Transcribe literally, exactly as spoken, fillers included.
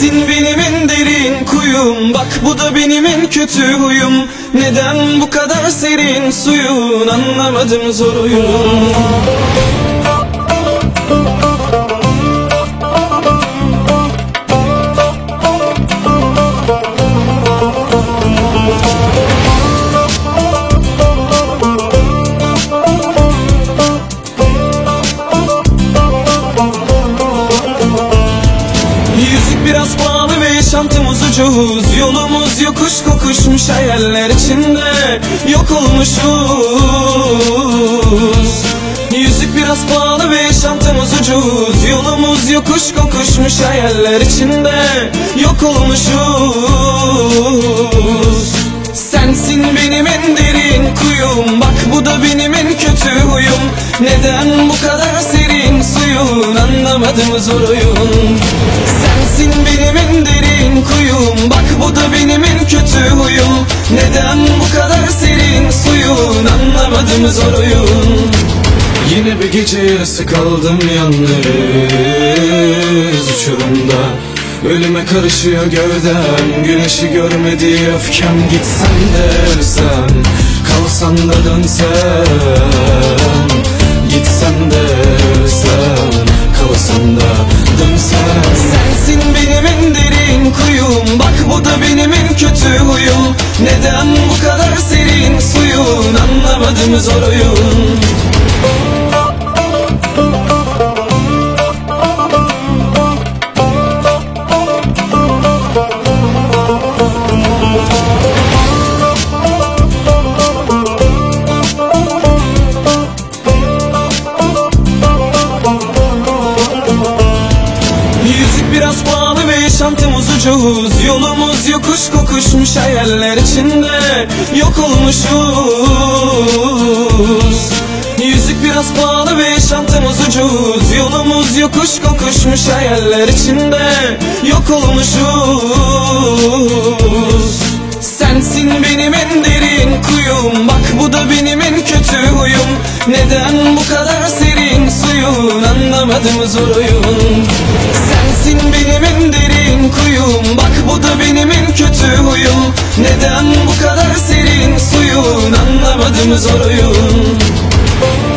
Sensin benim en derin kuyum, bak bu da benim en kötü huyum. Neden bu kadar serin suyun, anlamadım zor oyun. Biraz pahalı ve yaşantımız ucuz, yolumuz yokuş kokuşmuş hayaller içinde yok olmuşuz. Yüzük biraz pahalı ve yaşantımız ucuz, yolumuz yokuş kokuşmuş hayaller içinde yok olmuşuz. Sensin benim en derin kuyum, bak bu da benim en kötü huyum. Neden bu kadar serin suyun, anlamadım zor oyun. Sensin benim en derin kuyum, bak bu da benim en kötü huyum. Neden bu kadar serin suyun, anlamadım zor oyun. Yine bir gece yarısı kaldım yalnız uçurumda. Ölüme karışıyor gövdem, güneşi görmedi öfkem. Gitsen de ölsem, kalsan da dönsem. Gitsen de ölsem, kalsan da dönsem. Sensin benim en derin kuyum, bak bu da benim en kötü huyum. Neden bu kadar serin suyun, anlamadım zor oyun. Biraz pahalı ve yaşantımız ucuz, yolumuz yokuş kokuşmuş hayaller içinde yok olmuşuz. Yüzük biraz pahalı ve yaşantımız ucuz, yolumuz yokuş kokuşmuş hayaller içinde yok olmuşuz. Sensin benim en derin kuyum, bak bu da benim en kötü huyum. Neden bu kadar serin suyun, anlamadım zor oyun. Sensin benim en derin kuyum, bak bu da benim en kötü huyum. Neden bu kadar serin suyun, anlamadım zor oyun.